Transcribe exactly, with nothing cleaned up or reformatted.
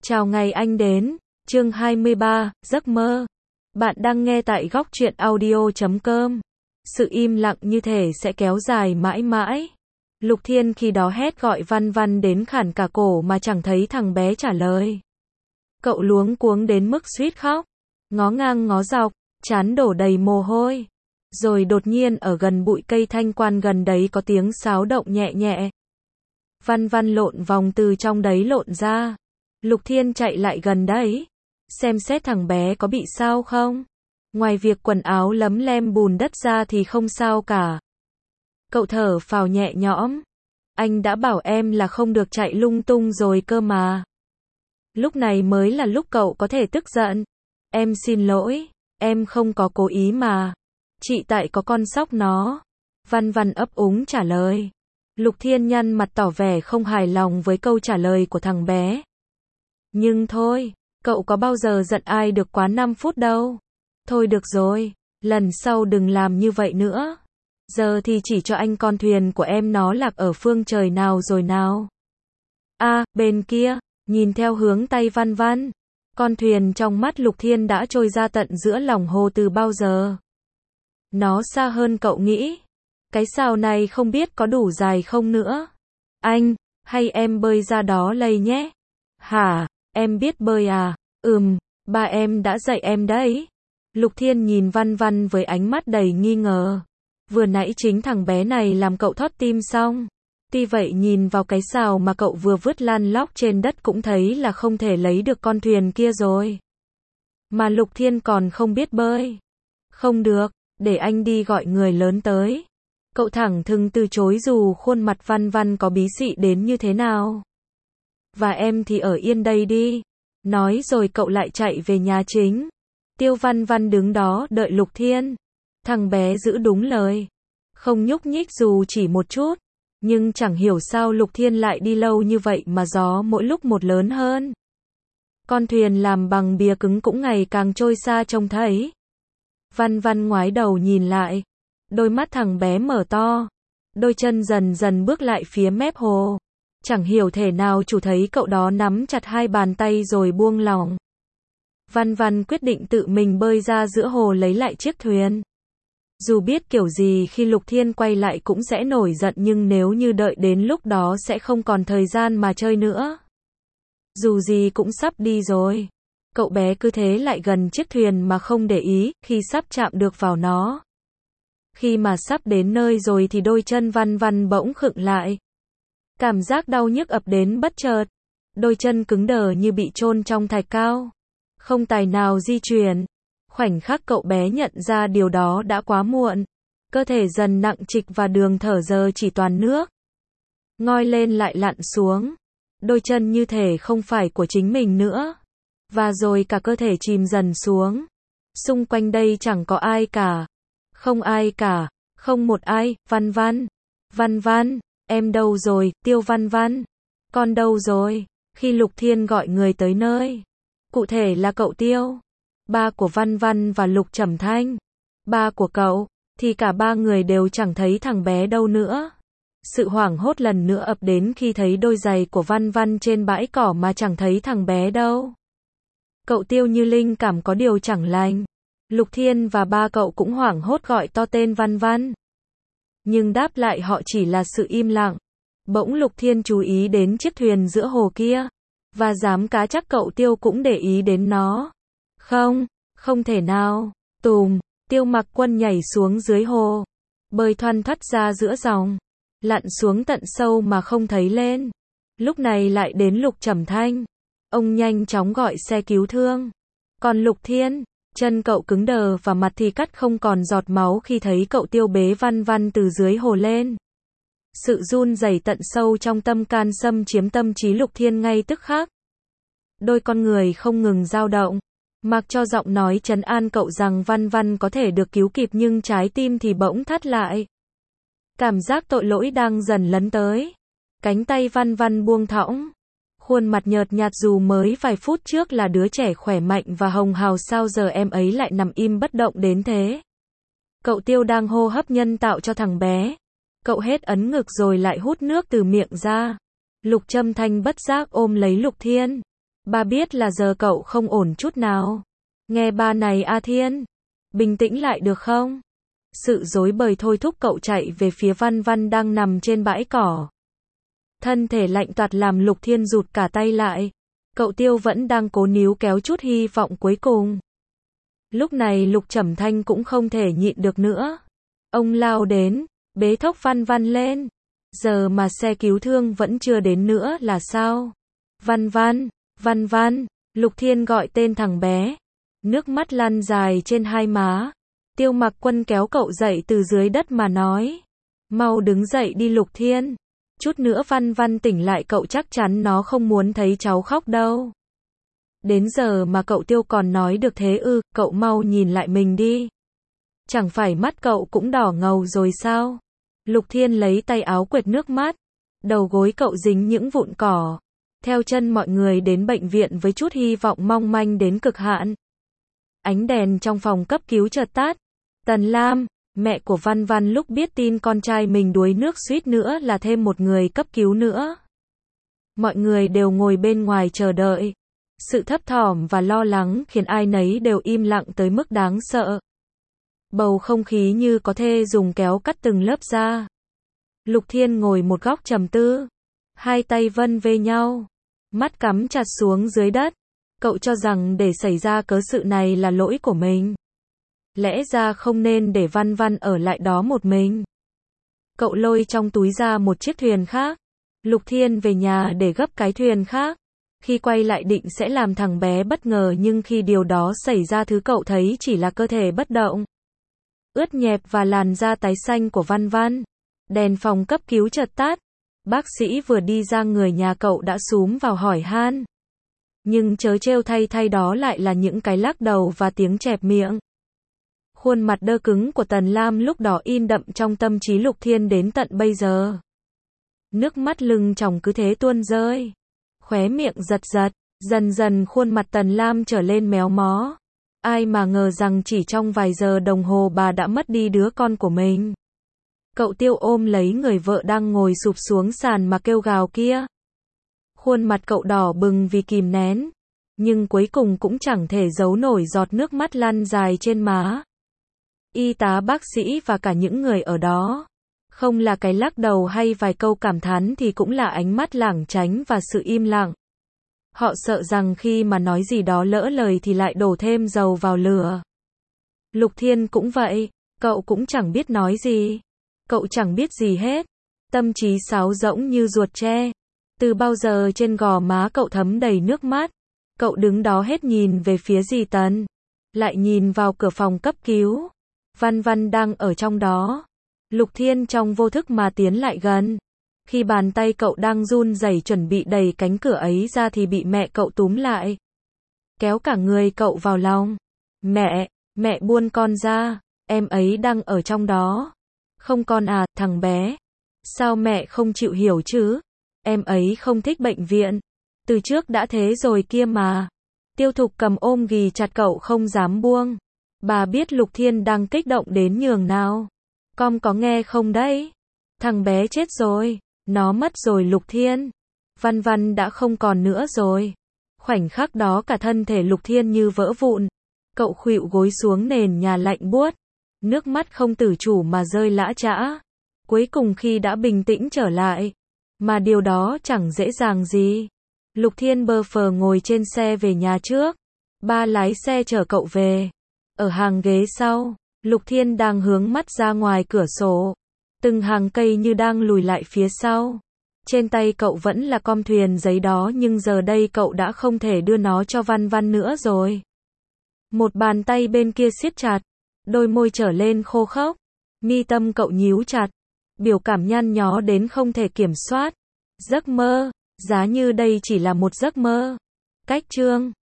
Chào ngày anh đến, chương hai mươi ba, giấc mơ. Bạn đang nghe tại góc truyện audio chấm com. Sự im lặng như thể sẽ kéo dài mãi mãi. Lục Thiên khi đó hét gọi Văn Văn đến khản cả cổ mà chẳng thấy thằng bé trả lời. Cậu luống cuống đến mức suýt khóc, ngó ngang ngó dọc, trán đổ đầy mồ hôi. Rồi đột nhiên ở gần bụi cây thanh quan gần đấy có tiếng sáo động nhẹ nhẹ. Văn Văn lộn vòng từ trong đấy lộn ra. Lục Thiên chạy lại gần đấy, xem xét thằng bé có bị sao không. Ngoài việc quần áo lấm lem bùn đất ra thì không sao cả. Cậu thở phào nhẹ nhõm. Anh đã bảo em là không được chạy lung tung rồi cơ mà. Lúc này mới là lúc cậu có thể tức giận. Em xin lỗi, em không có cố ý mà. Chị tại có con sóc nó. Văn Văn ấp úng trả lời. Lục Thiên nhăn mặt tỏ vẻ không hài lòng với câu trả lời của thằng bé. Nhưng thôi, cậu có bao giờ giận ai được quá năm phút đâu. Thôi được rồi, lần sau đừng làm như vậy nữa. Giờ thì chỉ cho anh con thuyền của em nó lạc ở phương trời nào rồi nào. À, bên kia, nhìn theo hướng tay Văn Văn. Con thuyền trong mắt Lục Thiên đã trôi ra tận giữa lòng hồ từ bao giờ. Nó xa hơn cậu nghĩ. Cái sào này không biết có đủ dài không nữa. Anh, hay em bơi ra đó lây nhé. Hả, em biết bơi à? Ừm, ba em đã dạy em đấy. Lục Thiên nhìn Văn Văn với ánh mắt đầy nghi ngờ. Vừa nãy chính thằng bé này làm cậu thót tim xong. Tuy vậy nhìn vào cái sào mà cậu vừa vứt lăn lóc trên đất cũng thấy là không thể lấy được con thuyền kia rồi. Mà Lục Thiên còn không biết bơi. Không được, để anh đi gọi người lớn tới. Cậu thẳng thừng từ chối dù khuôn mặt Văn Văn có bí xị đến như thế nào. Và em thì ở yên đây đi. Nói rồi cậu lại chạy về nhà chính. Tiêu Văn Văn đứng đó đợi Lục Thiên. Thằng bé giữ đúng lời. Không nhúc nhích dù chỉ một chút. Nhưng chẳng hiểu sao Lục Thiên lại đi lâu như vậy mà gió mỗi lúc một lớn hơn. Con thuyền làm bằng bìa cứng cũng ngày càng trôi xa trông thấy. Văn Văn ngoái đầu nhìn lại. Đôi mắt thằng bé mở to. Đôi chân dần dần bước lại phía mép hồ. Chẳng hiểu thể nào chủ thấy cậu đó nắm chặt hai bàn tay rồi buông lỏng. Văn Văn quyết định tự mình bơi ra giữa hồ lấy lại chiếc thuyền. Dù biết kiểu gì khi Lục Thiên quay lại cũng sẽ nổi giận nhưng nếu như đợi đến lúc đó sẽ không còn thời gian mà chơi nữa. Dù gì cũng sắp đi rồi. Cậu bé cứ thế lại gần chiếc thuyền mà không để ý khi sắp chạm được vào nó. Khi mà sắp đến nơi rồi thì đôi chân Văn Văn bỗng khựng lại. Cảm giác đau nhức ập đến bất chợt. Đôi chân cứng đờ như bị chôn trong thạch cao. Không tài nào di chuyển. Khoảnh khắc cậu bé nhận ra điều đó đã quá muộn. Cơ thể dần nặng trịch và đường thở giờ chỉ toàn nước. Ngoi lên lại lặn xuống. Đôi chân như thể không phải của chính mình nữa. Và rồi cả cơ thể chìm dần xuống. Xung quanh đây chẳng có ai cả. Không ai cả. Không một ai. Văn Văn. Văn Văn. Em đâu rồi, Tiêu Văn Văn? Con đâu rồi? Khi Lục Thiên gọi người tới nơi. Cụ thể là cậu Tiêu. Ba của Văn Văn và Lục Trầm Thanh. Ba của cậu. Thì cả ba người đều chẳng thấy thằng bé đâu nữa. Sự hoảng hốt lần nữa ập đến khi thấy đôi giày của Văn Văn trên bãi cỏ mà chẳng thấy thằng bé đâu. Cậu Tiêu như linh cảm có điều chẳng lành. Lục Thiên và ba cậu cũng hoảng hốt gọi to tên Văn Văn. Nhưng đáp lại họ chỉ là sự im lặng. Bỗng Lục Thiên chú ý đến chiếc thuyền giữa hồ kia. Và dám cá chắc cậu Tiêu cũng để ý đến nó. Không, không thể nào. Tùm, Tiêu Mặc Quân nhảy xuống dưới hồ. Bơi thoăn thoắt ra giữa dòng. Lặn xuống tận sâu mà không thấy lên. Lúc này lại đến Lục Trầm Thanh. Ông nhanh chóng gọi xe cứu thương. Còn Lục Thiên, chân cậu cứng đờ và mặt thì cắt không còn giọt máu khi thấy cậu Tiêu bế Văn Văn từ dưới hồ lên. Sự run rẩy tận sâu trong tâm can xâm chiếm tâm trí Lục Thiên ngay tức khắc. Đôi con người không ngừng dao động. Mặc cho giọng nói trấn an cậu rằng Văn Văn có thể được cứu kịp nhưng trái tim thì bỗng thắt lại. Cảm giác tội lỗi đang dần lấn tới. Cánh tay Văn Văn buông thõng. Khuôn mặt nhợt nhạt dù mới vài phút trước là đứa trẻ khỏe mạnh và hồng hào sao giờ em ấy lại nằm im bất động đến thế. Cậu Tiêu đang hô hấp nhân tạo cho thằng bé. Cậu hết ấn ngực rồi lại hút nước từ miệng ra. Lục Trầm Thanh bất giác ôm lấy Lục Thiên. Ba biết là giờ cậu không ổn chút nào. Nghe ba này A Thiên. Bình tĩnh lại được không? Sự rối bời thôi thúc cậu chạy về phía Văn Văn đang nằm trên bãi cỏ. Thân thể lạnh toạt làm Lục Thiên rụt cả tay lại. Cậu Tiêu vẫn đang cố níu kéo chút hy vọng cuối cùng. Lúc này Lục Trầm Thanh cũng không thể nhịn được nữa. Ông lao đến, bế thốc Văn Văn lên. Giờ mà xe cứu thương vẫn chưa đến nữa là sao? Văn Văn, Văn Văn, Lục Thiên gọi tên thằng bé. Nước mắt lăn dài trên hai má. Tiêu Mặc Quân kéo cậu dậy từ dưới đất mà nói. Mau đứng dậy đi Lục Thiên. Chút nữa Văn Văn tỉnh lại cậu chắc chắn nó không muốn thấy cháu khóc đâu. Đến giờ mà cậu Tiêu còn nói được thế ư, cậu mau nhìn lại mình đi. Chẳng phải mắt cậu cũng đỏ ngầu rồi sao? Lục Thiên lấy tay áo quệt nước mắt. Đầu gối cậu dính những vụn cỏ. Theo chân mọi người đến bệnh viện với chút hy vọng mong manh đến cực hạn. Ánh đèn trong phòng cấp cứu chợt tắt. Tần Lam, mẹ của Văn Văn lúc biết tin con trai mình đuối nước suýt nữa là thêm một người cấp cứu nữa. Mọi người đều ngồi bên ngoài chờ đợi. Sự thấp thỏm và lo lắng khiến ai nấy đều im lặng tới mức đáng sợ. Bầu không khí như có thể dùng kéo cắt từng lớp ra. Lục Thiên ngồi một góc trầm tư. Hai tay vân vê nhau. Mắt cắm chặt xuống dưới đất. Cậu cho rằng để xảy ra cớ sự này là lỗi của mình. Lẽ ra không nên để Văn Văn ở lại đó một mình. Cậu lôi trong túi ra một chiếc thuyền khác. Lục Thiên về nhà để gấp cái thuyền khác. Khi quay lại định sẽ làm thằng bé bất ngờ nhưng khi điều đó xảy ra thứ cậu thấy chỉ là cơ thể bất động. Ướt nhẹp và làn da tái xanh của Văn Văn. Đèn phòng cấp cứu chợt tắt. Bác sĩ vừa đi ra người nhà cậu đã xúm vào hỏi han. Nhưng trớ trêu thay thay đó lại là những cái lắc đầu và tiếng chẹp miệng. Khuôn mặt đơ cứng của Tần Lam lúc đó in đậm trong tâm trí Lục Thiên đến tận bây giờ. Nước mắt lưng tròng cứ thế tuôn rơi. Khóe miệng giật giật. Dần dần khuôn mặt Tần Lam trở lên méo mó. Ai mà ngờ rằng chỉ trong vài giờ đồng hồ bà đã mất đi đứa con của mình. Cậu Tiêu ôm lấy người vợ đang ngồi sụp xuống sàn mà kêu gào kia. Khuôn mặt cậu đỏ bừng vì kìm nén. Nhưng cuối cùng cũng chẳng thể giấu nổi giọt nước mắt lăn dài trên má. Y tá bác sĩ và cả những người ở đó. Không là cái lắc đầu hay vài câu cảm thán thì cũng là ánh mắt lảng tránh và sự im lặng. Họ sợ rằng khi mà nói gì đó lỡ lời thì lại đổ thêm dầu vào lửa. Lục Thiên cũng vậy, cậu cũng chẳng biết nói gì. Cậu chẳng biết gì hết. Tâm trí sáo rỗng như ruột tre. Từ bao giờ trên gò má cậu thấm đầy nước mắt. Cậu đứng đó hết nhìn về phía dì Tần. Lại nhìn vào cửa phòng cấp cứu. Văn Văn đang ở trong đó. Lục Thiên trong vô thức mà tiến lại gần. Khi bàn tay cậu đang run rẩy chuẩn bị đẩy cánh cửa ấy ra thì bị mẹ cậu túm lại. Kéo cả người cậu vào lòng. Mẹ, mẹ buông con ra. Em ấy đang ở trong đó. Không con à, thằng bé. Sao mẹ không chịu hiểu chứ? Em ấy không thích bệnh viện. Từ trước đã thế rồi kia mà. Tiêu Thục cầm ôm ghì chặt cậu không dám buông. Bà biết Lục Thiên đang kích động đến nhường nào. Con có nghe không đấy? Thằng bé chết rồi. Nó mất rồi Lục Thiên. Văn Văn đã không còn nữa rồi. Khoảnh khắc đó cả thân thể Lục Thiên như vỡ vụn. Cậu khuỵu gối xuống nền nhà lạnh buốt. Nước mắt không tự chủ mà rơi lã chã. Cuối cùng khi đã bình tĩnh trở lại. Mà điều đó chẳng dễ dàng gì. Lục Thiên bơ phờ ngồi trên xe về nhà trước. Ba lái xe chở cậu về. Ở hàng ghế sau, Lục Thiên đang hướng mắt ra ngoài cửa sổ. Từng hàng cây như đang lùi lại phía sau. Trên tay cậu vẫn là com thuyền giấy đó nhưng giờ đây cậu đã không thể đưa nó cho Văn Văn nữa rồi. Một bàn tay bên kia siết chặt. Đôi môi trở lên khô khốc. Mi tâm cậu nhíu chặt. Biểu cảm nhăn nhó đến không thể kiểm soát. Giấc mơ. Giá như đây chỉ là một giấc mơ. Cách chương